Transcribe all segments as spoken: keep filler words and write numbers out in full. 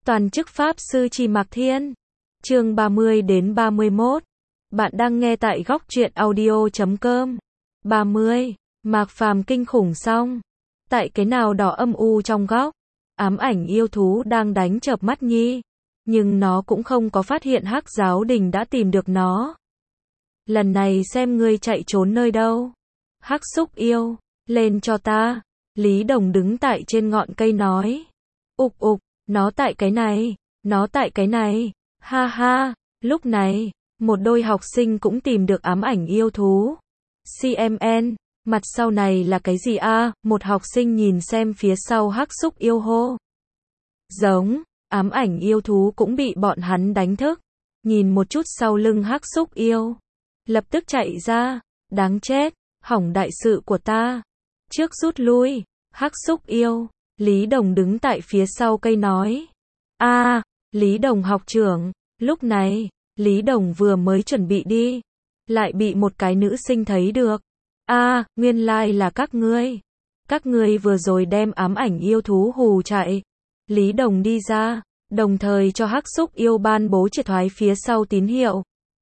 Toàn chức Pháp Sư Trì Mạc Thiên. Chương ba mươi đến ba mươi mốt. Bạn đang nghe tại góc truyện audio chấm com. ba mươi. Mạc Phàm kinh khủng xong. Tại cái nào đó âm u trong góc, ám ảnh yêu thú đang đánh chợp mắt nhi. Nhưng nó cũng không có phát hiện Hắc Giáo Đình đã tìm được nó. Lần này xem ngươi chạy trốn nơi đâu. Hắc xúc yêu, lên cho ta. Lý Đồng đứng tại trên ngọn cây nói. Ục ục, nó tại cái này, nó tại cái này, ha ha. Lúc này, một đôi học sinh cũng tìm được ám ảnh yêu thú. xê em en, mặt sau này là cái gì a? À? Một học sinh nhìn xem phía sau Hắc xúc yêu hô. Giống, ám ảnh yêu thú cũng bị bọn hắn đánh thức. Nhìn một chút sau lưng Hắc xúc yêu, lập tức chạy ra. Đáng chết, hỏng đại sự của ta. Trước rút lui, Hắc xúc yêu. Lý Đồng đứng tại phía sau cây nói. A, à, Lý Đồng học trưởng. Lúc này, Lý Đồng vừa mới chuẩn bị đi, lại bị một cái nữ sinh thấy được. A, à, nguyên lai là các ngươi. Các ngươi vừa rồi đem ám ảnh yêu thú hù chạy. Lý Đồng đi ra, đồng thời cho Hắc xúc yêu ban bố triệt thoái phía sau tín hiệu.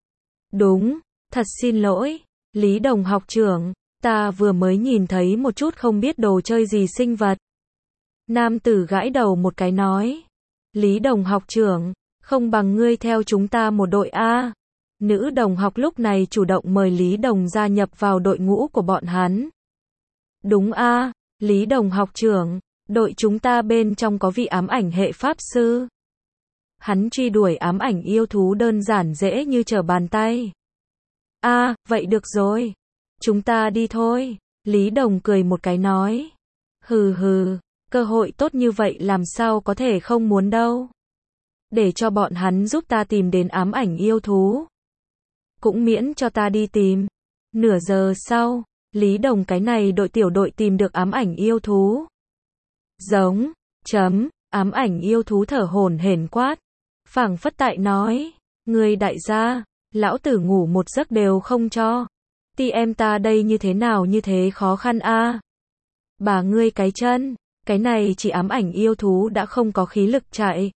Đúng, thật xin lỗi, Lý Đồng học trưởng, ta vừa mới nhìn thấy một chút không biết đồ chơi gì sinh vật. Nam tử gãi đầu một cái nói. Lý Đồng học trưởng, không bằng ngươi theo chúng ta một đội A. Nữ đồng học lúc này chủ động mời Lý Đồng gia nhập vào đội ngũ của bọn hắn. Đúng A, Lý Đồng học trưởng, đội chúng ta bên trong có vị ám ảnh hệ pháp sư. Hắn truy đuổi ám ảnh yêu thú đơn giản dễ như trở bàn tay. A, vậy được rồi. Chúng ta đi thôi. Lý Đồng cười một cái nói. Hừ hừ. Cơ hội tốt như vậy làm sao có thể không muốn đâu. Để cho bọn hắn giúp ta tìm đến ám ảnh yêu thú. Cũng miễn cho ta đi tìm. Nửa giờ sau, Lý Đồng cái này đội tiểu đội tìm được ám ảnh yêu thú. Giống, chấm, ám ảnh yêu thú thở hổn hển quát. Phảng phất tại nói, người đại gia, lão tử ngủ một giấc đều không cho. Ti em ta đây như thế nào như thế khó khăn a. À? Bà ngươi cái chân. Cái này chỉ ám ảnh yêu thú đã không có khí lực chạy.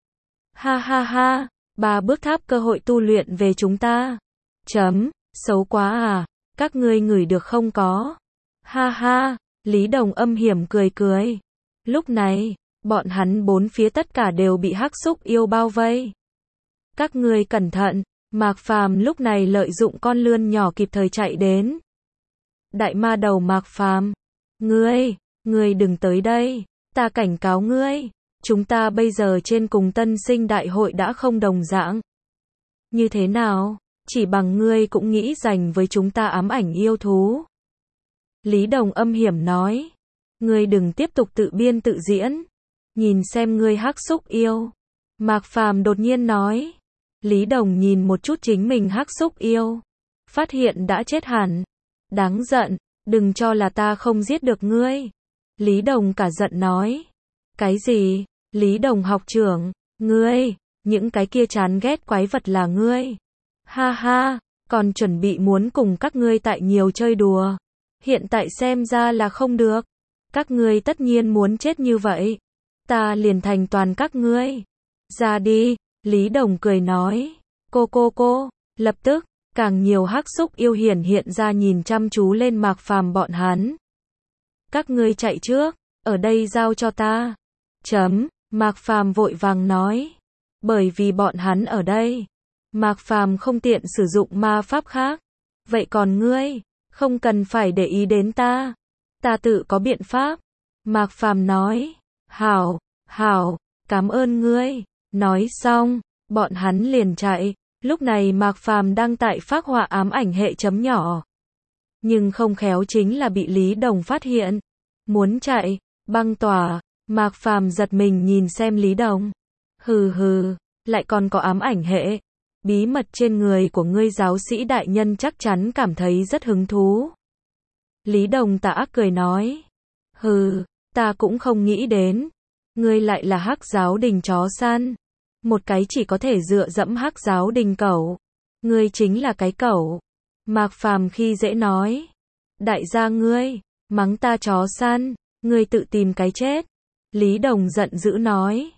Ha ha ha, ba bước tháp cơ hội tu luyện về chúng ta. Chấm, xấu quá à, các ngươi ngửi được không có. Ha ha, Lý Đồng âm hiểm cười cười. Lúc này, bọn hắn bốn phía tất cả đều bị Hắc xúc yêu bao vây. Các ngươi cẩn thận, Mạc Phàm lúc này lợi dụng con lươn nhỏ kịp thời chạy đến. Đại ma đầu Mạc Phàm, ngươi... Ngươi đừng tới đây, ta cảnh cáo ngươi, chúng ta bây giờ trên cùng tân sinh đại hội đã không đồng dạng. Như thế nào, chỉ bằng ngươi cũng nghĩ giành với chúng ta ám ảnh yêu thú. Lý Đồng âm hiểm nói, ngươi đừng tiếp tục tự biên tự diễn, nhìn xem ngươi Hắc xúc yêu. Mạc Phàm đột nhiên nói, Lý Đồng nhìn một chút chính mình Hắc xúc yêu, phát hiện đã chết hẳn. Đáng giận, đừng cho là ta không giết được ngươi. Lý Đồng cả giận nói. Cái gì? Lý Đồng học trưởng, ngươi, những cái kia chán ghét quái vật là ngươi. Ha ha, còn chuẩn bị muốn cùng các ngươi tại nhiều chơi đùa. Hiện tại xem ra là không được. Các ngươi tất nhiên muốn chết như vậy. Ta liền thành toàn các ngươi. Ra đi, Lý Đồng cười nói. Cô cô cô, lập tức, càng nhiều Hắc xúc yêu hiển hiện ra nhìn chăm chú lên Mạc Phàm bọn hắn. Các ngươi chạy trước, ở đây giao cho ta. Chấm, Mạc Phàm vội vàng nói. Bởi vì bọn hắn ở đây, Mạc Phàm không tiện sử dụng ma pháp khác. Vậy còn ngươi, không cần phải để ý đến ta. Ta tự có biện pháp. Mạc Phàm nói. Hảo, hảo, cảm ơn ngươi. Nói xong, bọn hắn liền chạy. Lúc này Mạc Phàm đang tại phác họa ám ảnh hệ chấm nhỏ. Nhưng không khéo chính là bị Lý Đồng phát hiện. Muốn chạy, băng tỏa, Mạc Phàm giật mình nhìn xem Lý Đồng. Hừ hừ, lại còn có ám ảnh hệ. Bí mật trên người của ngươi giáo sĩ đại nhân chắc chắn cảm thấy rất hứng thú. Lý Đồng tà ác cười nói. Hừ, ta cũng không nghĩ đến. Ngươi lại là Hắc Giáo Đình chó săn. Một cái chỉ có thể dựa dẫm Hắc Giáo Đình cẩu. Ngươi chính là cái cẩu. Mạc Phàm khi dễ nói. Đại gia ngươi, mắng ta chó săn, ngươi tự tìm cái chết. Lý Đồng giận dữ nói.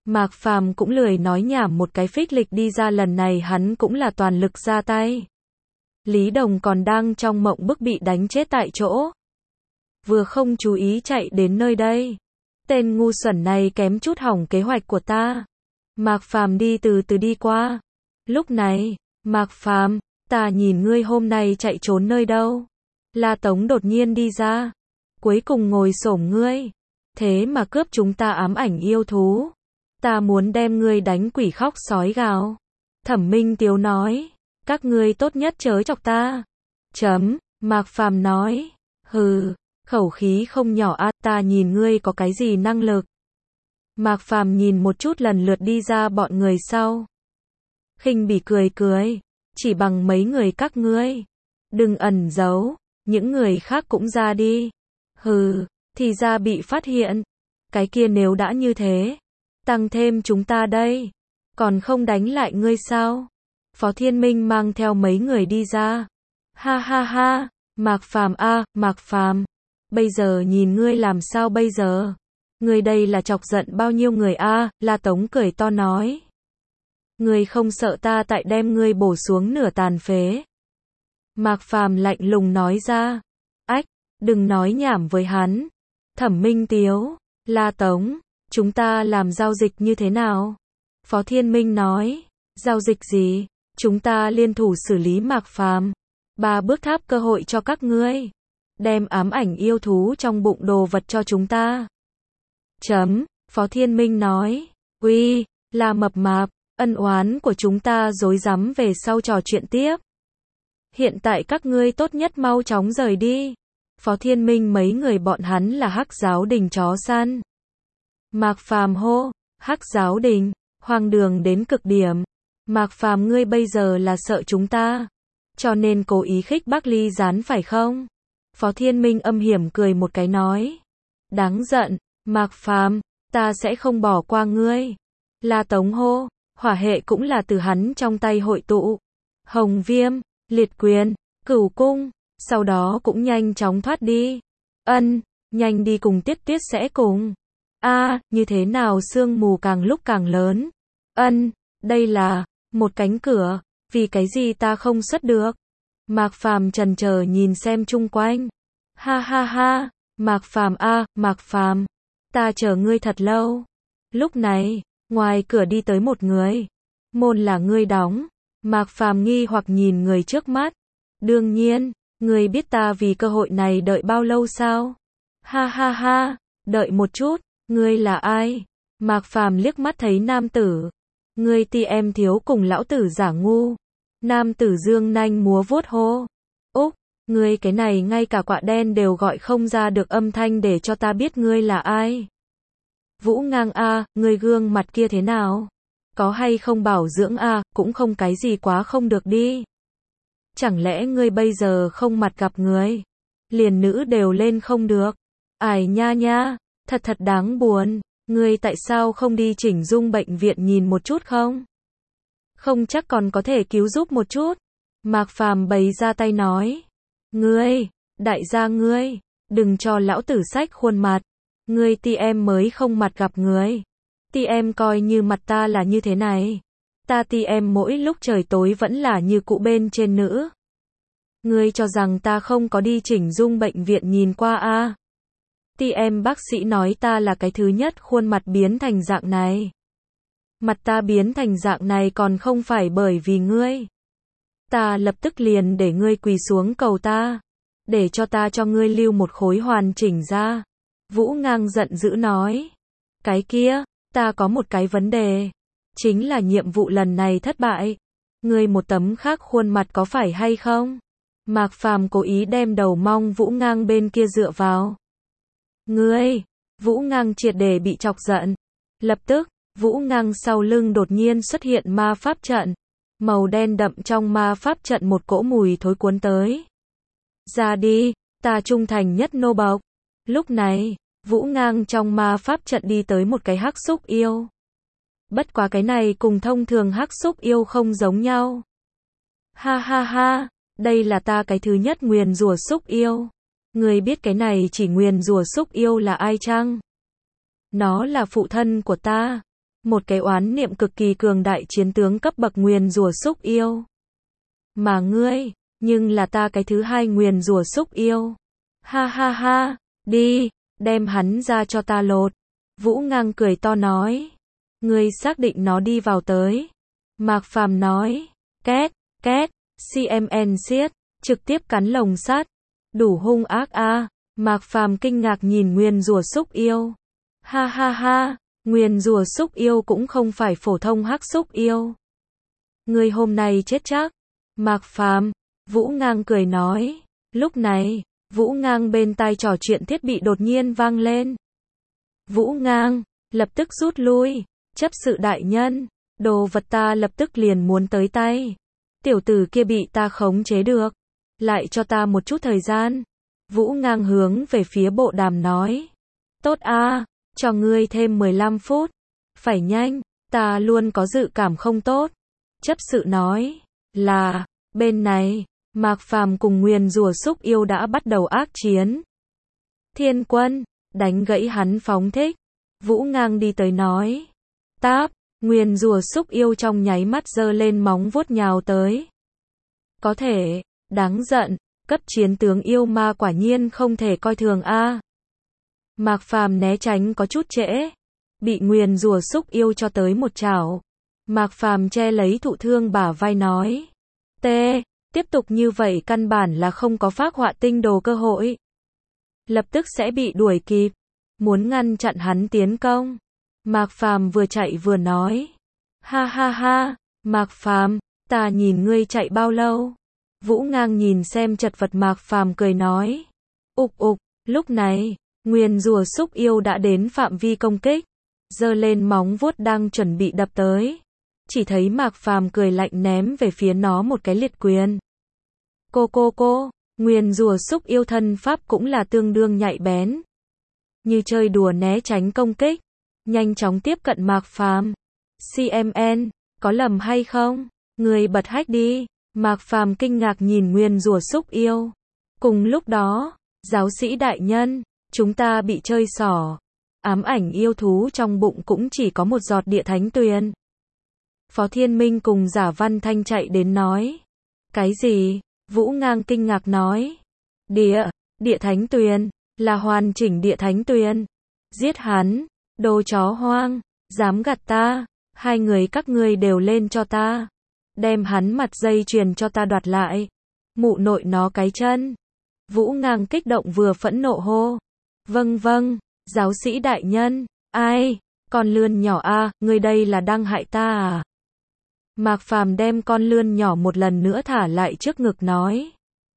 Mạc Phàm cũng lười nói nhảm một cái phích lịch đi ra, lần này hắn cũng là toàn lực ra tay. Lý Đồng còn đang trong mộng bức bị đánh chết tại chỗ. Vừa không chú ý chạy đến nơi đây. Tên ngu xuẩn này kém chút hỏng kế hoạch của ta. Mạc Phàm đi từ từ đi qua. Lúc này, Mạc Phàm, ta nhìn ngươi hôm nay chạy trốn nơi đâu. La Tống đột nhiên đi ra. Cuối cùng ngồi xổm ngươi. Thế mà cướp chúng ta ám ảnh yêu thú. Ta muốn đem ngươi đánh quỷ khóc sói gào. Thẩm Minh Tiếu nói. Các ngươi tốt nhất chớ chọc ta. Chấm, Mạc Phàm nói. Hừ, khẩu khí không nhỏ a, ta nhìn ngươi có cái gì năng lực. Mạc Phàm nhìn một chút lần lượt đi ra bọn người sau. Khinh bỉ cười cười. Chỉ bằng mấy người các ngươi. Đừng ẩn giấu, những người khác cũng ra đi. Hừ, thì ra bị phát hiện. Cái kia nếu đã như thế, tăng thêm chúng ta đây. Còn không đánh lại ngươi sao? Phó Thiên Minh mang theo mấy người đi ra. Ha ha ha, Mạc Phàm a, Mạc Phàm. Bây giờ nhìn ngươi làm sao bây giờ? Ngươi đây là chọc giận bao nhiêu người a? La Tống cười to nói. Ngươi không sợ ta tại đem ngươi bổ xuống nửa tàn phế. Mạc Phàm lạnh lùng nói ra. Ách, đừng nói nhảm với hắn. Thẩm Minh Tiếu, La Tống, chúng ta làm giao dịch như thế nào? Phó Thiên Minh nói. Giao dịch gì? Chúng ta liên thủ xử lý Mạc Phàm. Ba bước tháp cơ hội cho các ngươi. Đem ám ảnh yêu thú trong bụng đồ vật cho chúng ta. Chấm, Phó Thiên Minh nói. Uy, là mập mạp, ân oán của chúng ta rối rắm về sau trò chuyện tiếp. Hiện tại các ngươi tốt nhất mau chóng rời đi. Phó Thiên Minh mấy người bọn hắn là Hắc Giáo Đình chó săn. Mạc Phàm hô, Hắc Giáo Đình, hoang đường đến cực điểm. Mạc Phàm ngươi bây giờ là sợ chúng ta, cho nên cố ý khích bác ly gián phải không? Phó Thiên Minh âm hiểm cười một cái nói. Đáng giận, Mạc Phàm, ta sẽ không bỏ qua ngươi. La Tống hô, hỏa hệ cũng là từ hắn trong tay hội tụ. Hồng Viêm, Liệt Quyền, Cửu Cung, sau đó cũng nhanh chóng thoát đi. Ân, nhanh đi cùng Tiết Tuyết sẽ cùng. A, à, như thế nào sương mù càng lúc càng lớn. Ân, đây là một cánh cửa, vì cái gì ta không xuất được? Mạc Phàm chần chờ nhìn xem chung quanh. Ha ha ha, Mạc Phàm a, à, Mạc Phàm, ta chờ ngươi thật lâu. Lúc này, ngoài cửa đi tới một người. Môn là ngươi đóng. Mạc Phàm nghi hoặc nhìn người trước mắt. Đương nhiên, ngươi biết ta vì cơ hội này đợi bao lâu sao? Ha ha ha, đợi một chút, ngươi là ai? Mạc Phàm liếc mắt thấy nam tử. Ngươi ti em thiếu cùng lão tử giả ngu. Nam tử dương nanh múa vuốt hô. Úc, ngươi cái này ngay cả quạ đen đều gọi không ra được âm thanh để cho ta biết ngươi là ai. Vũ Ngang a, à, ngươi gương mặt kia thế nào? Có hay không bảo dưỡng a, à, cũng không cái gì quá không được đi. Chẳng lẽ ngươi bây giờ không mặt gặp người? Liền nữ đều lên không được. Ải nha nha, thật thật đáng buồn. Ngươi tại sao không đi chỉnh dung bệnh viện nhìn một chút không? Không chắc còn có thể cứu giúp một chút. Mạc Phàm bày ra tay nói. Ngươi, đại gia ngươi, đừng cho lão tử sách khuôn mặt. Ngươi ti em mới không mặt gặp người. Ti em coi như mặt ta là như thế này. Ta ti em mỗi lúc trời tối vẫn là như cũ bên trên nữ. Ngươi cho rằng ta không có đi chỉnh dung bệnh viện nhìn qua a? À? Ti em bác sĩ nói ta là cái thứ nhất khuôn mặt biến thành dạng này. Mặt ta biến thành dạng này còn không phải bởi vì ngươi. Ta lập tức liền để ngươi quỳ xuống cầu ta. Để cho ta cho ngươi lưu một khối hoàn chỉnh ra. Vũ Ngang giận dữ nói. Cái kia, ta có một cái vấn đề. Chính là nhiệm vụ lần này thất bại. Ngươi một tấm khác khuôn mặt có phải hay không? Mạc Phàm cố ý đem đầu mong Vũ Ngang bên kia dựa vào. Ngươi, Vũ Ngang triệt để bị chọc giận. Lập tức, Vũ Ngang sau lưng đột nhiên xuất hiện ma pháp trận. Màu đen đậm trong ma pháp trận một cỗ mùi thối cuốn tới. Ra đi, ta trung thành nhất nô bộc. Lúc này, Vũ Ngang trong ma pháp trận đi tới một cái hắc xúc yêu. Bất quá cái này cùng thông thường hắc xúc yêu không giống nhau. Ha ha ha, đây là ta cái thứ nhất nguyền rủa xúc yêu. Người biết cái này chỉ nguyền rủa xúc yêu là ai chăng? Nó là phụ thân của ta. một cái oán niệm cực kỳ cường đại chiến tướng cấp bậc nguyền rủa xúc yêu. Mà ngươi, nhưng là ta cái thứ hai nguyền rủa xúc yêu. Ha ha ha, đi, đem hắn ra cho ta lột. Vũ Ngang cười to nói. Ngươi xác định nó đi vào tới. Mạc Phàm nói. Két, két, xê em en siết, trực tiếp cắn lồng sắt. Đủ hung ác a. À. Mạc Phàm kinh ngạc nhìn nguyền rủa xúc yêu. Ha ha ha, nguyền rủa xúc yêu cũng không phải phổ thông hắc xúc yêu. Ngươi hôm nay chết chắc. Mạc Phàm, Vũ Ngang cười nói. Lúc này, Vũ Ngang bên tai trò chuyện thiết bị đột nhiên vang lên. Vũ Ngang, lập tức rút lui. Chấp sự đại nhân, đồ vật ta lập tức liền muốn tới tay. Tiểu tử kia bị ta khống chế được. Lại cho ta một chút thời gian. Vũ Ngang hướng về phía bộ đàm nói. Tốt a, cho ngươi thêm mười lăm phút. Phải nhanh, ta luôn có dự cảm không tốt. Chấp sự nói. Là, bên này, Mạc Phàm cùng nguyền rủa xúc yêu đã bắt đầu ác chiến. Thiên Quân, đánh gãy hắn phóng thích. Vũ Ngang đi tới nói. Táp, nguyền rủa xúc yêu trong nháy mắt giơ lên móng vuốt nhào tới. Có thể, đáng giận, cấp chiến tướng yêu ma quả nhiên không thể coi thường a. Mạc Phàm né tránh có chút trễ, bị nguyền rủa xúc yêu cho tới một chảo. Mạc Phàm che lấy thụ thương bả vai nói. T, tiếp tục như vậy căn bản là không có phác họa tinh đồ cơ hội. Lập tức sẽ bị đuổi kịp, muốn ngăn chặn hắn tiến công. Mạc Phàm vừa chạy vừa nói. Ha ha ha, Mạc Phàm, ta nhìn ngươi chạy bao lâu. Vũ Ngang nhìn xem chật vật Mạc Phàm cười nói. Ục ục, lúc này, nguyền rủa xúc yêu đã đến phạm vi công kích. Giơ lên móng vuốt đang chuẩn bị đập tới. Chỉ thấy Mạc Phàm cười lạnh ném về phía nó một cái liệt quyền. Cô cô cô, nguyền rủa xúc yêu thân pháp cũng là tương đương nhạy bén. Như chơi đùa né tránh công kích. Nhanh chóng tiếp cận Mạc Phàm. xê em en, có lầm hay không? Người bật hack đi. Mạc Phàm kinh ngạc nhìn nguyền rủa xúc yêu. Cùng lúc đó, giáo sĩ đại nhân, chúng ta bị chơi xỏ. Ám ảnh yêu thú trong bụng cũng chỉ có một giọt địa thánh tuyền. Phó Thiên Minh cùng Giả Văn Thanh chạy đến nói. Cái gì? Vũ Ngang kinh ngạc nói. Địa, địa thánh tuyền, là hoàn chỉnh địa thánh tuyền. Giết hắn, đồ chó hoang, dám gạt ta, hai người các ngươi đều lên cho ta. Đem hắn mặt dây chuyền cho ta đoạt lại. Mụ nội nó cái chân. Vũ Ngang kích động vừa phẫn nộ hô. Vâng vâng, giáo sĩ đại nhân, ai, con lươn nhỏ a, à, ngươi đây là đang hại ta à? Mạc Phàm đem con lươn nhỏ một lần nữa thả lại trước ngực nói.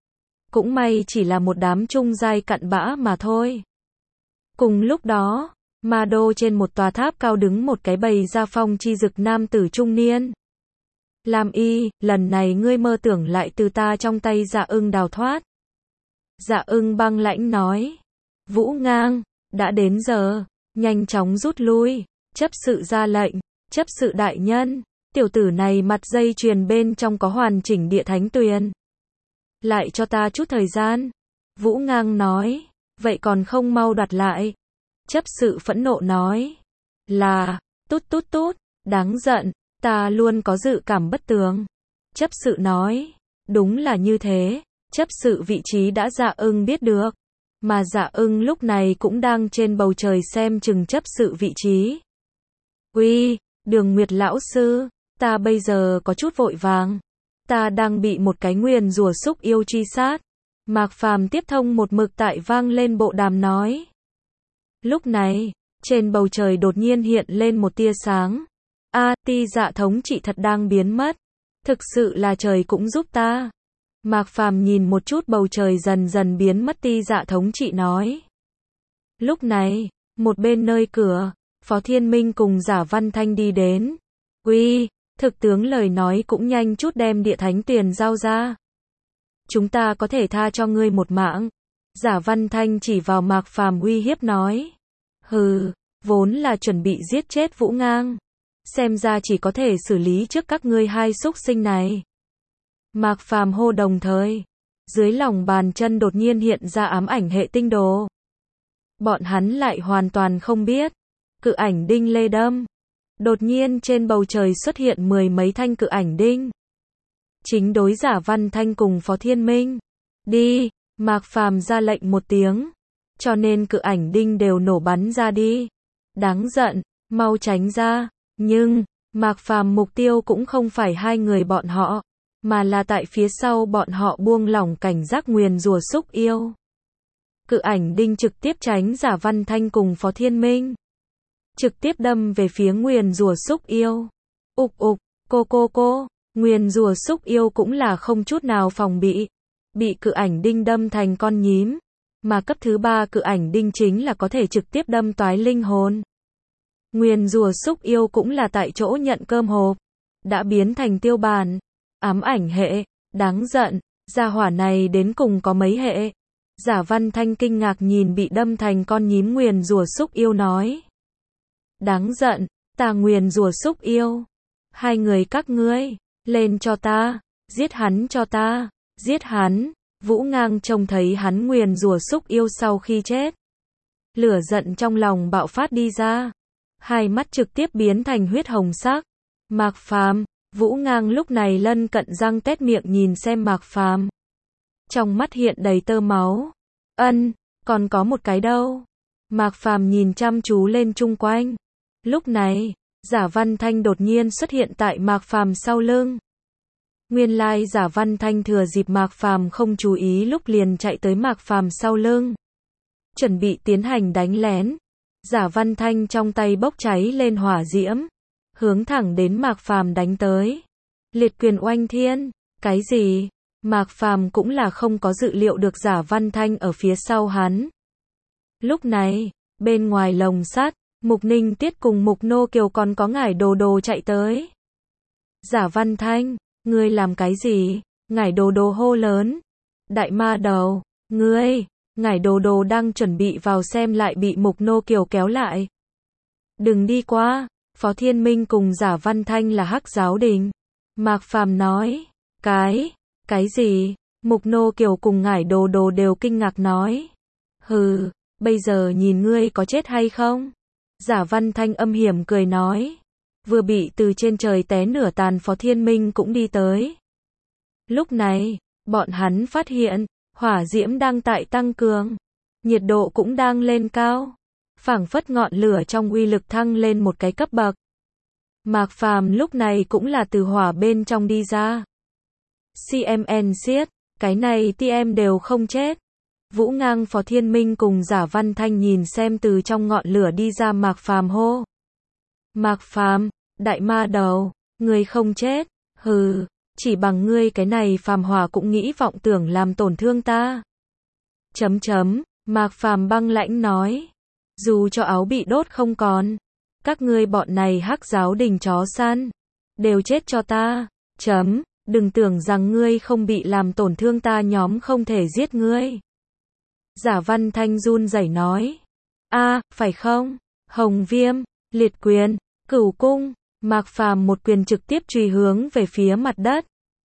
Cũng may chỉ là một đám trung giai cặn bã mà thôi. Cùng lúc đó, Ma Đô trên một tòa tháp cao đứng một cái bầy da phong chi dực nam tử trung niên. Lam Y, lần này ngươi mơ tưởng lại từ ta trong tay Dạ Ưng đào thoát. Dạ Ưng băng lãnh nói. Vũ Ngang, đã đến giờ, nhanh chóng rút lui. Chấp sự ra lệnh. Chấp sự đại nhân, tiểu tử này mặt dây chuyền bên trong có hoàn chỉnh địa thánh tuyền. Lại cho ta chút thời gian. Vũ Ngang nói. Vậy còn không mau đoạt lại. Chấp sự phẫn nộ nói. Là, tút tút tút, đáng giận, ta luôn có dự cảm bất tường. Chấp sự nói. Đúng là như thế, chấp sự vị trí đã Dạ Ưng biết được. Mà Dạ Ưng lúc này cũng đang trên bầu trời xem chừng chấp sự vị trí. Uy, Đường Nguyệt lão sư, ta bây giờ có chút vội vàng. Ta đang bị một cái nguyền rủa xúc yêu truy sát. Mạc Phàm tiếp thông một mực tại vang lên bộ đàm nói. Lúc này, trên bầu trời đột nhiên hiện lên một tia sáng. A, ti Dạ thống trị thật đang biến mất. Thực sự là trời cũng giúp ta. Mạc Phàm nhìn một chút bầu trời dần dần biến mất ti Dạ thống trị nói. Lúc này, một bên nơi cửa, Phó Thiên Minh cùng Giả Văn Thanh đi đến. Uy, thực tướng lời nói cũng nhanh chút đem địa thánh tiền giao ra. Chúng ta có thể tha cho ngươi một mạng. Giả Văn Thanh chỉ vào Mạc Phàm uy hiếp nói. Hừ, vốn là chuẩn bị giết chết Vũ Ngang. Xem ra chỉ có thể xử lý trước các ngươi hai xúc sinh này. Mạc Phàm hô đồng thời. Dưới lòng bàn chân đột nhiên hiện ra ám ảnh hệ tinh đồ. Bọn hắn lại hoàn toàn không biết. Cự ảnh đinh lê đâm. Đột nhiên trên bầu trời xuất hiện mười mấy thanh cự ảnh đinh. Chính đối Giả Văn Thanh cùng Phó Thiên Minh. Đi, Mạc Phàm ra lệnh một tiếng. Cho nên cự ảnh đinh đều nổ bắn ra đi. Đáng giận, mau tránh ra. Nhưng, Mạc Phàm mục tiêu cũng không phải hai người bọn họ, mà là tại phía sau bọn họ buông lỏng cảnh giác nguyền rủa xúc yêu. Cự ảnh đinh trực tiếp tránh Giả Văn Thanh cùng Phó Thiên Minh. Trực tiếp đâm về phía nguyền rủa xúc yêu. Ục ục, cô cô cô, nguyền rủa xúc yêu cũng là không chút nào phòng bị. Bị cự ảnh đinh đâm thành con nhím. Mà cấp thứ ba cự ảnh đinh chính là có thể trực tiếp đâm toái linh hồn. Nguyền rủa xúc yêu cũng là tại chỗ nhận cơm hộp. Đã biến thành tiêu bản. Ám ảnh hệ, đáng giận, gia hỏa này đến cùng có mấy hệ. Giả Văn Thanh kinh ngạc nhìn bị đâm thành con nhím nguyền rủa xúc yêu nói. Đáng giận, ta nguyền rủa xúc yêu. Hai người các ngươi, lên cho ta, giết hắn cho ta, giết hắn. Vũ Ngang trông thấy hắn nguyền rủa xúc yêu sau khi chết. Lửa giận trong lòng bạo phát đi ra. Hai mắt trực tiếp biến thành huyết hồng sắc. Mạc Phàm, Vũ Ngang lúc này lân cận răng tét miệng nhìn xem Mạc Phàm. Trong mắt hiện đầy tơ máu. Ân, còn có một cái đâu. Mạc Phàm nhìn chăm chú lên chung quanh. Lúc này, Giả Văn Thanh đột nhiên xuất hiện tại Mạc Phàm sau lưng. Nguyên lai Giả Văn Thanh thừa dịp Mạc Phàm không chú ý lúc liền chạy tới Mạc Phàm sau lưng. Chuẩn bị tiến hành đánh lén. Giả Văn Thanh trong tay bốc cháy lên hỏa diễm. Hướng thẳng đến Mạc Phàm đánh tới. Liệt quyền oanh thiên. Cái gì? Mạc Phàm cũng là không có dự liệu được Giả Văn Thanh ở phía sau hắn. Lúc này, bên ngoài lồng sắt, Mục Ninh Tiết cùng Mục Nô Kiều còn có Ngải Đồ Đồ chạy tới. Giả Văn Thanh, ngươi làm cái gì? Ngải Đồ Đồ hô lớn. Đại ma đầu, ngươi, Ngải Đồ Đồ đang chuẩn bị vào xem lại bị Mục Nô Kiều kéo lại. Đừng đi qua, Phó Thiên Minh cùng Giả Văn Thanh là Hắc Giáo Đình. Mạc Phàm nói, cái, cái gì? Mục Nô Kiều cùng Ngải Đồ Đồ đều kinh ngạc nói. Hừ, bây giờ nhìn ngươi có chết hay không? Giả Văn Thanh âm hiểm cười nói. Vừa bị từ trên trời té nửa tàn Phó Thiên Minh cũng đi tới. Lúc này, bọn hắn phát hiện, hỏa diễm đang tại tăng cường. Nhiệt độ cũng đang lên cao. Phảng phất ngọn lửa trong uy lực thăng lên một cái cấp bậc. Mạc Phàm lúc này cũng là từ hỏa bên trong đi ra. xê em en siết, cái này tê em đều không chết. Vũ Ngang Phó Thiên Minh cùng Giả Văn Thanh nhìn xem từ trong ngọn lửa đi ra Mạc Phàm hô. Mạc Phàm, đại ma đầu, ngươi không chết, hừ, chỉ bằng ngươi cái này phàm hỏa cũng nghĩ vọng tưởng làm tổn thương ta. Chấm chấm, Mạc Phàm băng lãnh nói. Dù cho áo bị đốt không còn, các ngươi bọn này Hắc Giáo Đình chó săn, đều chết cho ta. Chấm, đừng tưởng rằng ngươi không bị làm tổn thương ta nhóm không thể giết ngươi. Giả Văn Thanh run rẩy nói. A, à, phải không? Hồng Viêm, Liệt Quyền, Cửu Cung, Mạc Phàm một quyền trực tiếp chùy hướng về phía mặt đất.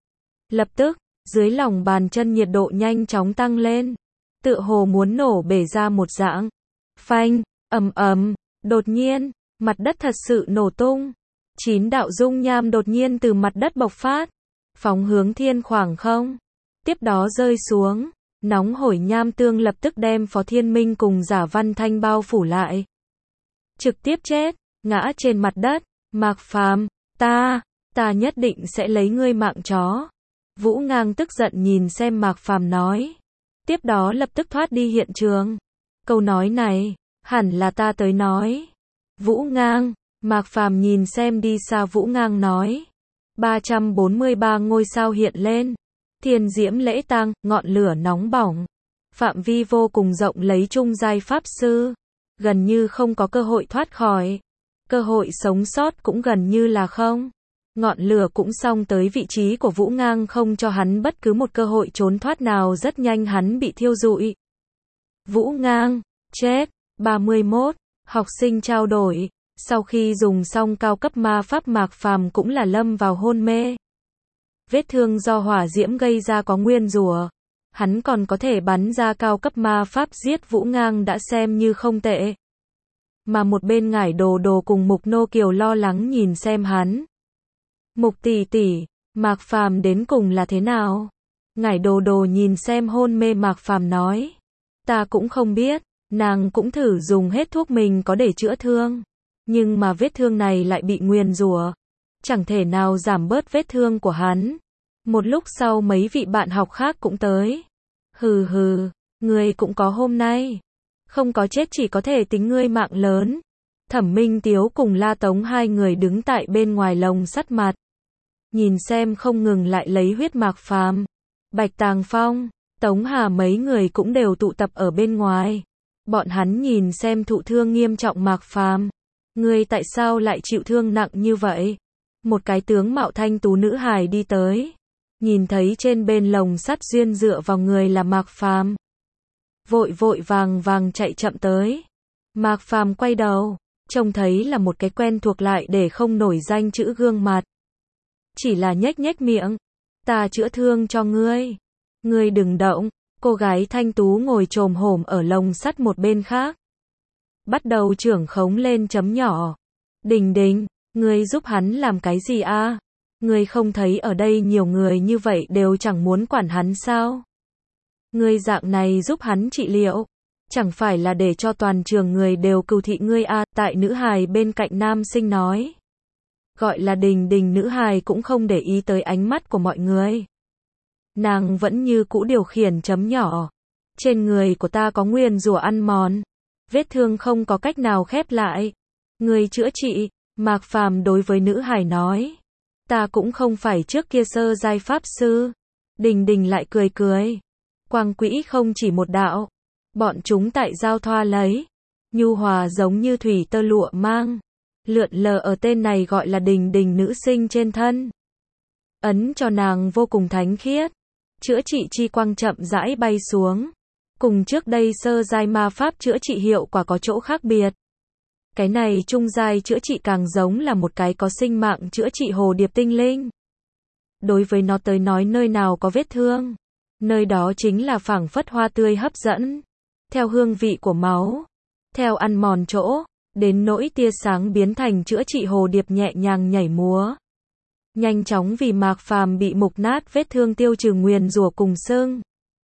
Lập tức, dưới lòng bàn chân nhiệt độ nhanh chóng tăng lên, tựa hồ muốn nổ bể ra một dạng. Phanh, ầm ầm, đột nhiên, mặt đất thật sự nổ tung. Chín đạo dung nham đột nhiên từ mặt đất bộc phát, phóng hướng thiên khoảng không. Tiếp đó rơi xuống, nóng hổi nham tương lập tức đem Phó Thiên Minh cùng Giả Văn Thanh bao phủ lại. Trực tiếp chết, ngã trên mặt đất. Mạc Phàm, ta, ta nhất định sẽ lấy ngươi mạng chó. Vũ Ngang tức giận nhìn xem Mạc Phàm nói. Tiếp đó lập tức thoát đi hiện trường. Câu nói này, hẳn là ta tới nói. Vũ Ngang, Mạc Phàm nhìn xem đi xa Vũ Ngang nói. ba trăm bốn mươi ba ngôi sao hiện lên. Thiên diễm lễ tang, ngọn lửa nóng bỏng. Phạm vi vô cùng rộng lấy trung giai pháp sư. Gần như không có cơ hội thoát khỏi. Cơ hội sống sót cũng gần như là không. Ngọn lửa cũng xông tới vị trí của Vũ Ngang không cho hắn bất cứ một cơ hội trốn thoát nào, rất nhanh hắn bị thiêu rụi. Vũ Ngang, chết. ba mươi mốt, học sinh trao đổi. Sau khi dùng xong cao cấp ma pháp Mạc Phàm cũng là lâm vào hôn mê. Vết thương do hỏa diễm gây ra có nguyên rủa. Hắn còn có thể bắn ra cao cấp ma pháp giết Vũ Ngang đã xem như không tệ. mà một bên Ngải Đồ Đồ cùng Mục Nô Kiều lo lắng nhìn xem hắn. Mục tỷ tỷ, Mạc Phàm đến cùng là thế nào? Ngải Đồ Đồ nhìn xem hôn mê Mạc Phàm nói. Ta cũng không biết, nàng cũng thử dùng hết thuốc mình có để chữa thương. Nhưng mà vết thương này lại bị nguyền rủa, chẳng thể nào giảm bớt vết thương của hắn. Một lúc sau mấy vị bạn học khác cũng tới. Hừ hừ, ngươi cũng có hôm nay. Không có chết chỉ có thể tính ngươi mạng lớn. Thẩm Minh Tiếu cùng La Tống hai người đứng tại bên ngoài lồng sắt mặt. Nhìn xem không ngừng lại lấy huyết Mạc Phàm. Bạch Tàng Phong, Tống Hà mấy người cũng đều tụ tập ở bên ngoài. Bọn hắn nhìn xem thụ thương nghiêm trọng Mạc Phàm. Ngươi tại sao lại chịu thương nặng như vậy? Một cái tướng mạo thanh tú nữ hài đi tới. Nhìn thấy trên bên lồng sắt duyên dựa vào người là Mạc Phàm. Vội vội vàng vàng chạy chậm tới. Mạc Phàm quay đầu, trông thấy là một cái quen thuộc lại để không nổi danh chữ gương mặt. Chỉ là nhếch nhếch miệng. Ta chữa thương cho ngươi. Ngươi đừng động. Cô gái thanh tú ngồi chồm hổm ở lồng sắt một bên khác. Bắt đầu trưởng khống lên chấm nhỏ. Đình Đình, ngươi giúp hắn làm cái gì a? À? Ngươi không thấy ở đây nhiều người như vậy đều chẳng muốn quản hắn sao? Ngươi dạng này giúp hắn trị liệu, chẳng phải là để cho toàn trường người đều cừu thị ngươi a? À? Tại nữ hài bên cạnh nam sinh nói. Gọi là Đình Đình nữ hài cũng không để ý tới ánh mắt của mọi người. Nàng vẫn như cũ điều khiển chấm nhỏ. Trên người của ta có nguyền rủa ăn mòn. Vết thương không có cách nào khép lại. Người chữa trị, Mạc Phàm đối với nữ hài nói. Ta cũng không phải trước kia sơ giai pháp sư. Đình Đình lại cười cười. Quang quỹ không chỉ một đạo. Bọn chúng tại giao thoa lấy. Nhu hòa giống như thủy tơ lụa mang. Lượn lờ ở tên này gọi là Đình Đình nữ sinh trên thân. Ấn cho nàng vô cùng thánh khiết. Chữa trị chi quang chậm rãi bay xuống. Cùng trước đây sơ giai ma pháp chữa trị hiệu quả có chỗ khác biệt. Cái này trung giai chữa trị càng giống là một cái có sinh mạng chữa trị hồ điệp tinh linh. Đối với nó tới nói nơi nào có vết thương, nơi đó chính là phảng phất hoa tươi hấp dẫn. Theo hương vị của máu, theo ăn mòn chỗ, đến nỗi tia sáng biến thành chữa trị hồ điệp nhẹ nhàng nhảy múa. Nhanh chóng vì Mạc Phàm bị mục nát vết thương tiêu trừ nguyền rủa cùng sưng.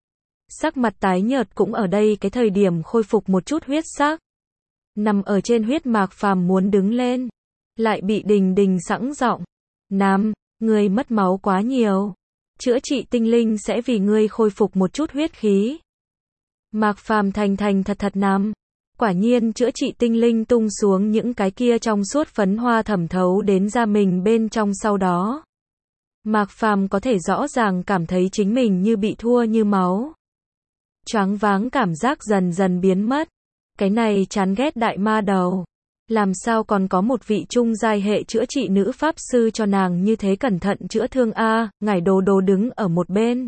Sắc mặt tái nhợt cũng ở đây cái thời điểm khôi phục một chút huyết sắc. Nằm ở trên huyết Mạc Phàm muốn đứng lên, lại bị Đình Đình sẵn giọng. Nam, ngươi mất máu quá nhiều. Chữa trị tinh linh sẽ vì ngươi khôi phục một chút huyết khí. Mạc Phàm thành thành thật thật nằm. Quả nhiên chữa trị tinh linh tung xuống những cái kia trong suốt phấn hoa thẩm thấu đến da mình bên trong sau đó. Mạc Phàm có thể rõ ràng cảm thấy chính mình như bị thua như máu. Choáng váng cảm giác dần dần biến mất. Cái này chán ghét đại ma đầu. Làm sao còn có một vị trung giai hệ chữa trị nữ pháp sư cho nàng như thế cẩn thận chữa thương a? À, Ngải Đồ Đồ đứng ở một bên.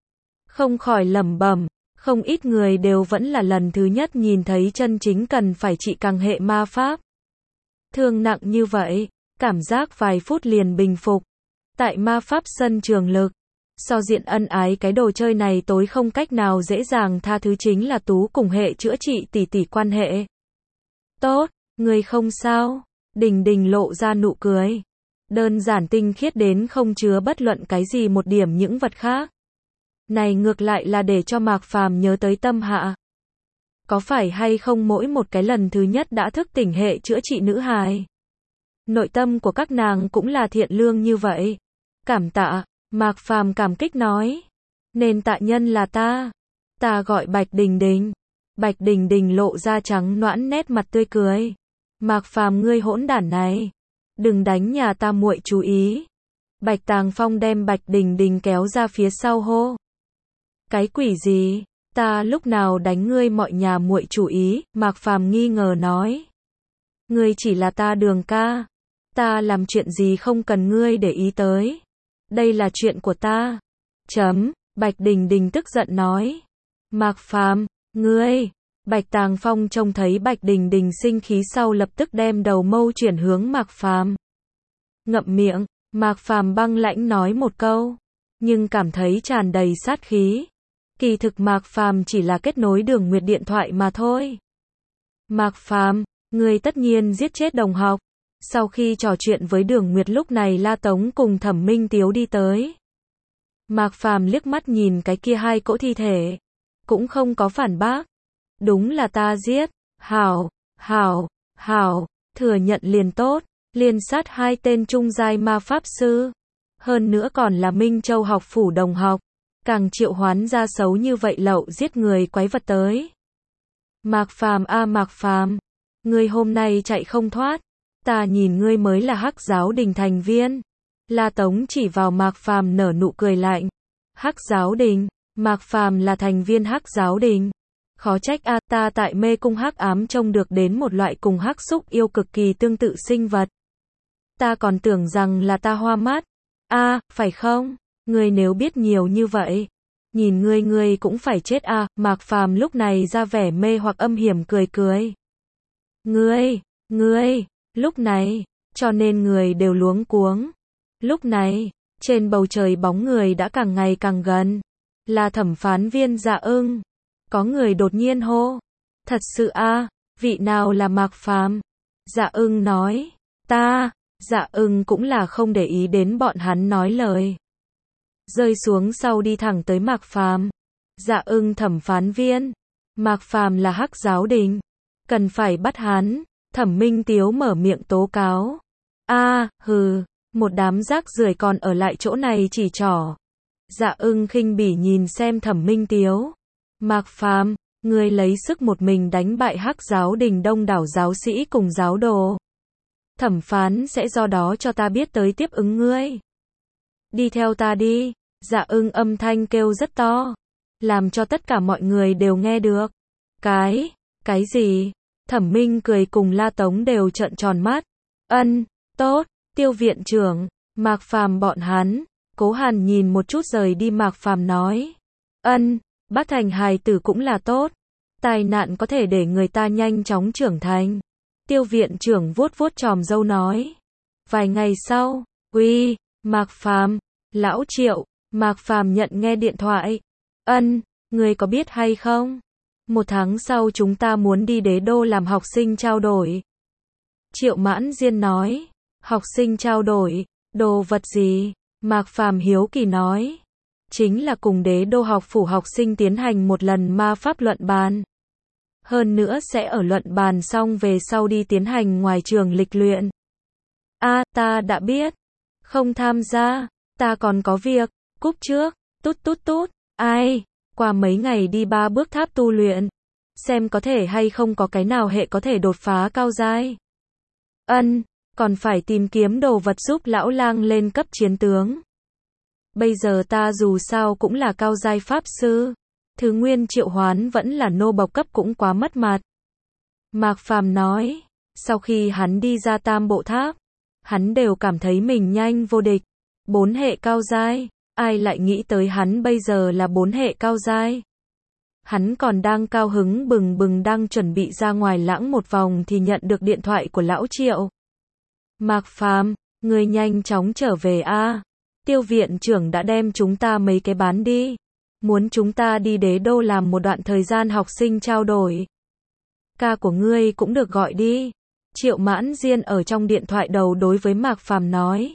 Không khỏi lẩm bẩm, không ít người đều vẫn là lần thứ nhất nhìn thấy chân chính cần phải trị càng hệ ma pháp. Thương nặng như vậy, cảm giác vài phút liền bình phục. Tại ma pháp sân trường lực, so diện ân ái cái đồ chơi này tối không cách nào dễ dàng tha thứ chính là tú cùng hệ chữa trị tỷ tỷ quan hệ. Tốt, người không sao. Đình Đình lộ ra nụ cười. Đơn giản tinh khiết đến không chứa bất luận cái gì một điểm những vật khác. Này ngược lại là để cho Mạc Phàm nhớ tới Tâm Hạ. Có phải hay không mỗi một cái lần thứ nhất đã thức tỉnh hệ chữa trị nữ hài. Nội tâm của các nàng cũng là thiện lương như vậy. Cảm tạ, Mạc Phàm cảm kích nói. Nên tạ nhân là ta. Ta gọi Bạch Đình Đình. Bạch Đình Đình lộ ra trắng nõn nét mặt tươi cười. Mạc Phàm ngươi hỗn đản này. Đừng đánh nhà ta muội chú ý. Bạch Tàng Phong đem Bạch Đình Đình kéo ra phía sau hô. Cái quỷ gì? Ta lúc nào đánh ngươi mọi nhà muội chú ý? Mạc Phàm nghi ngờ nói. Ngươi chỉ là ta Đường ca. Ta làm chuyện gì không cần ngươi để ý tới. Đây là chuyện của ta. Chấm, Bạch Đình Đình tức giận nói. Mạc Phàm, ngươi. Bạch Tàng Phong trông thấy Bạch Đình Đình sinh khí sau lập tức đem đầu mâu chuyển hướng Mạc Phàm. Ngậm miệng, Mạc Phàm băng lãnh nói một câu, nhưng cảm thấy tràn đầy sát khí. Kỳ thực Mạc Phàm chỉ là kết nối Đường Nguyệt điện thoại mà thôi. Mạc Phàm, Ngươi tất nhiên giết chết đồng học. Sau khi trò chuyện với Đường Nguyệt lúc này La Tống cùng Thẩm Minh Tiếu đi tới. Mạc Phàm liếc mắt nhìn cái kia hai cỗ thi thể. Cũng không có phản bác. Đúng là ta giết. Hảo, hảo, hảo, thừa nhận liền tốt. Liên sát hai tên trung giai ma pháp sư. Hơn nữa còn là Minh Châu học phủ đồng học. Càng triệu hoán ra xấu như vậy lậu giết người quái vật tới. Mạc Phàm a Mạc Phàm, ngươi hôm nay chạy không thoát. Ta nhìn ngươi mới là Hắc Giáo Đình thành viên. La Tống chỉ vào Mạc Phàm nở nụ cười lạnh. Hắc Giáo Đình, Mạc Phàm là thành viên Hắc Giáo Đình. Khó trách a, ta tại mê cung hắc ám trông được đến một loại cùng hắc xúc yêu cực kỳ tương tự sinh vật. Ta còn tưởng rằng là ta hoa mắt. A, phải không? Ngươi nếu biết nhiều như vậy, nhìn ngươi ngươi cũng phải chết a. Mạc Phàm lúc này ra vẻ mê hoặc âm hiểm cười cười. Ngươi, ngươi, lúc này, cho nên người đều luống cuống. Lúc này, trên bầu trời bóng người đã càng ngày càng gần. Là thẩm phán viên Dạ Ưng. Có người đột nhiên hô. Thật sự a, vị nào là Mạc Phàm? Dạ Ưng nói. Ta. Dạ Ưng cũng là không để ý đến bọn hắn nói lời. Rơi xuống sau đi thẳng tới Mạc Phàm. Dạ Ưng thẩm phán viên. Mạc Phàm là Hắc Giáo Đình. Cần phải bắt hắn. Thẩm Minh Tiếu mở miệng tố cáo. A, hừ, một đám rác rưởi còn ở lại chỗ này chỉ trỏ. Dạ Ưng khinh bỉ nhìn xem Thẩm Minh Tiếu. Mạc Phàm, ngươi lấy sức một mình đánh bại Hắc Giáo Đình đông đảo giáo sĩ cùng giáo đồ. Thẩm phán sẽ do đó cho ta biết tới tiếp ứng ngươi. Đi theo ta đi. Dạ Ưng âm thanh kêu rất to, làm cho tất cả mọi người đều nghe được. Cái, cái gì? Thẩm Minh cười cùng La Tống đều trợn tròn mắt. Ân, tốt, Tiêu viện trưởng, Mạc Phàm bọn hắn. Cố Hàn nhìn một chút rời đi Mạc Phàm nói. Ân, bắt thành hài tử cũng là tốt. Tai nạn có thể để người ta nhanh chóng trưởng thành. Tiêu viện trưởng vuốt vuốt chòm râu nói. Vài ngày sau, uy, Mạc Phàm, lão Triệu, Mạc Phàm nhận nghe điện thoại. Ân, người có biết hay không? Một tháng sau chúng ta muốn đi Đế Đô làm học sinh trao đổi. Triệu Mãn Diên nói. Học sinh trao đổi, đồ vật gì? Mạc Phàm hiếu kỳ nói. Chính là cùng Đế Đô học phủ học sinh tiến hành một lần ma pháp luận bàn. Hơn nữa sẽ ở luận bàn xong về sau đi tiến hành ngoài trường lịch luyện. A, à, ta đã biết. Không tham gia, ta còn có việc. Cúp trước, tút tút tút. Ai, qua mấy ngày đi ba bước tháp tu luyện. Xem có thể hay không có cái nào hệ có thể đột phá cao giai. Ân, còn phải tìm kiếm đồ vật giúp lão lang lên cấp chiến tướng. Bây giờ ta dù sao cũng là cao giai pháp sư. Thứ nguyên triệu hoán vẫn là nô bộc cấp cũng quá mất mặt. Mạc Phàm nói, sau khi hắn đi ra tam bộ tháp, hắn đều cảm thấy mình nhanh vô địch. Bốn hệ cao giai, ai lại nghĩ tới hắn bây giờ là bốn hệ cao giai. Hắn còn đang cao hứng bừng bừng đang chuẩn bị ra ngoài lãng một vòng thì nhận được điện thoại của lão Triệu. Mạc Phàm, người nhanh chóng trở về a. Tiêu viện trưởng đã đem chúng ta mấy cái bán đi. Muốn chúng ta đi Đế Đô làm một đoạn thời gian học sinh trao đổi. Ca của ngươi cũng được gọi đi. Triệu Mãn Diên ở trong điện thoại đầu đối với Mạc Phàm nói.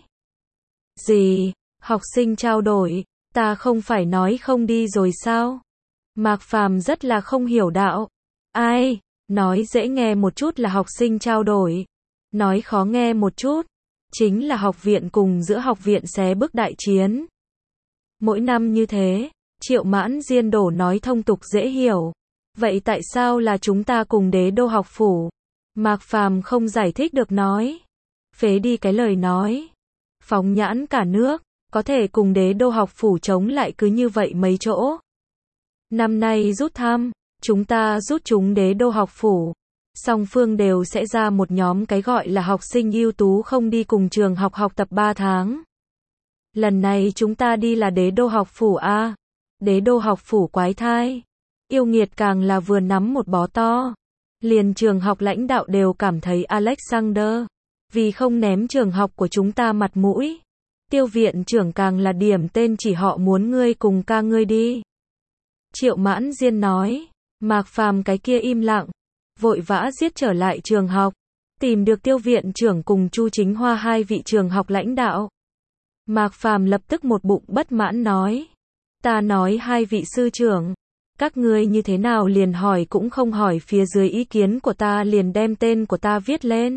Gì? Học sinh trao đổi? Ta không phải nói không đi rồi sao? Mạc Phàm rất là không hiểu đạo. Ai? Nói dễ nghe một chút là học sinh trao đổi. Nói khó nghe một chút. Chính là học viện cùng giữa học viện xé bước đại chiến. Mỗi năm như thế. Triệu Mãn Diên đổ nói thông tục dễ hiểu. Vậy tại sao là chúng ta cùng Đế Đô học phủ? Mạc Phàm không giải thích được nói. Phế đi cái lời nói. Phóng nhãn cả nước, có thể cùng Đế Đô học phủ chống lại cứ như vậy mấy chỗ. Năm nay rút thăm, chúng ta rút chúng Đế Đô học phủ. Song phương đều sẽ ra một nhóm cái gọi là học sinh ưu tú không đi cùng trường học học tập ba tháng. Lần này chúng ta đi là Đế Đô học phủ a. Đế Đô học phủ quái thai. Yêu nghiệt càng là vừa nắm một bó to. Liền trường học lãnh đạo đều cảm thấy Alexander. Vì không ném trường học của chúng ta mặt mũi. Tiêu viện trưởng càng là điểm tên chỉ họ muốn ngươi cùng ca ngươi đi. Triệu Mãn Diên nói. Mạc Phàm cái kia im lặng. vội vã giết trở lại trường học, tìm được Tiêu viện trưởng cùng Chu Chính Hoa hai vị trường học lãnh đạo. Mạc Phàm lập tức một bụng bất mãn nói, ta nói hai vị sư trưởng, các ngươi như thế nào liền hỏi cũng không hỏi phía dưới ý kiến của ta liền đem tên của ta viết lên.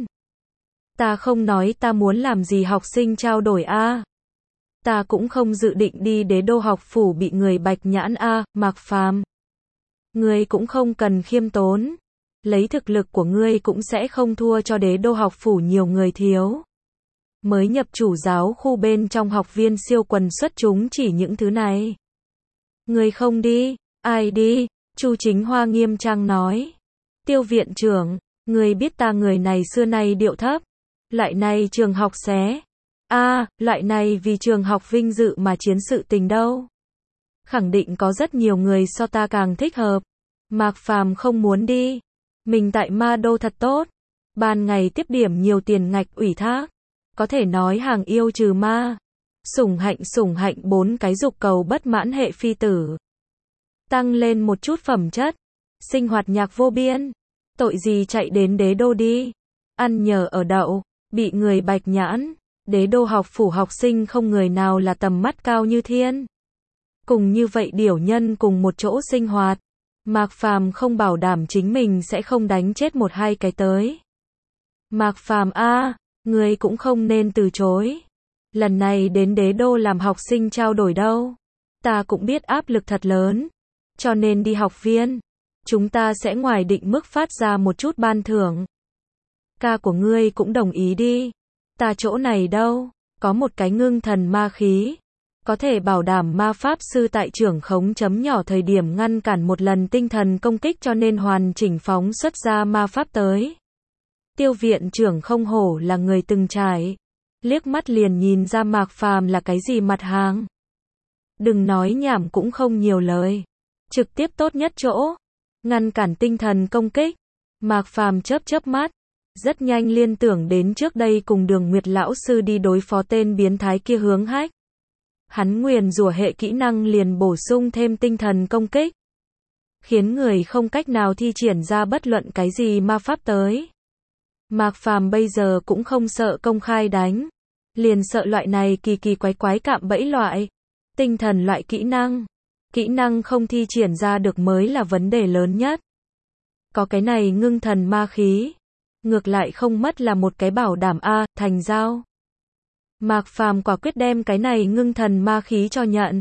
Ta không nói ta muốn làm gì học sinh trao đổi a. Ta cũng không dự định đi Đế Đô học phủ bị người bạch nhãn a, Mạc Phàm. Ngươi cũng không cần khiêm tốn. Lấy thực lực của ngươi cũng sẽ không thua cho Đế Đô học phủ nhiều người thiếu. Mới nhập chủ giáo khu bên trong học viên siêu quần xuất chúng chỉ những thứ này. Ngươi không đi, ai đi? Chu Chính Hoa nghiêm trang nói. Tiêu viện trưởng, ngươi biết ta người này xưa nay điệu thấp. Lại này trường học xé. a à, lại này vì trường học vinh dự mà chiến sự tình đâu. Khẳng định có rất nhiều người so ta càng thích hợp. Mạc Phàm không muốn đi. Mình tại Ma Đô thật tốt. Ban ngày tiếp điểm nhiều tiền ngạch ủy thác. Có thể nói hàng yêu trừ ma. Sủng hạnh sủng hạnh bốn cái dục cầu bất mãn hệ phi tử. Tăng lên một chút phẩm chất. Sinh hoạt nhạc vô biên. Tội gì chạy đến Đế Đô đi. Ăn nhờ ở đậu. Bị người bạch nhãn. Đế Đô học phủ học sinh không người nào là tầm mắt cao như thiên. Cùng như vậy điểu nhân cùng một chỗ sinh hoạt. Mạc Phàm không bảo đảm chính mình sẽ không đánh chết một hai cái tới. Mạc Phàm a, người cũng không nên từ chối. Lần này đến Đế Đô làm học sinh trao đổi đâu. Ta cũng biết áp lực thật lớn. Cho nên đi học viên. Chúng ta sẽ ngoài định mức phát ra một chút ban thưởng. Ca của ngươi cũng đồng ý đi. Ta chỗ này đâu, có một cái ngưng thần ma khí. Có thể bảo đảm ma pháp sư tại trưởng khống chấm nhỏ thời điểm ngăn cản một lần tinh thần công kích cho nên hoàn chỉnh phóng xuất ra ma pháp tới. Tiêu viện trưởng không hổ là người từng trải. Liếc mắt liền nhìn ra Mạc Phàm là cái gì mặt hàng. Đừng nói nhảm cũng không nhiều lời. Trực tiếp tốt nhất chỗ. Ngăn cản tinh thần công kích. Mạc Phàm chớp chớp mắt. Rất nhanh liên tưởng đến trước đây cùng Đường Nguyệt lão sư đi đối phó tên biến thái kia hướng hách. Hắn nguyền rủa hệ kỹ năng liền bổ sung thêm tinh thần công kích. Khiến người không cách nào thi triển ra bất luận cái gì ma pháp tới. Mạc Phàm bây giờ cũng không sợ công khai đánh. Liền sợ loại này kỳ kỳ quái quái cạm bẫy loại. Tinh thần loại kỹ năng. Kỹ năng không thi triển ra được mới là vấn đề lớn nhất. Có cái này ngưng thần ma khí. Ngược lại không mất là một cái bảo đảm a, thành giao. Mạc Phàm quả quyết đem cái này ngưng thần ma khí cho nhận.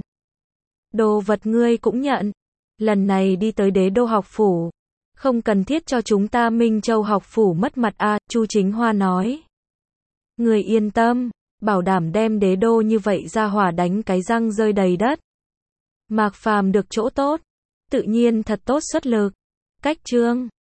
Đồ vật ngươi cũng nhận. Lần này đi tới Đế Đô học phủ. Không cần thiết cho chúng ta Minh Châu học phủ mất mặt a, Chu Chính Hoa nói. Người yên tâm, bảo đảm đem Đế Đô như vậy ra hỏa đánh cái răng rơi đầy đất. Mạc Phàm được chỗ tốt. Tự nhiên thật tốt xuất lực. Cách chương.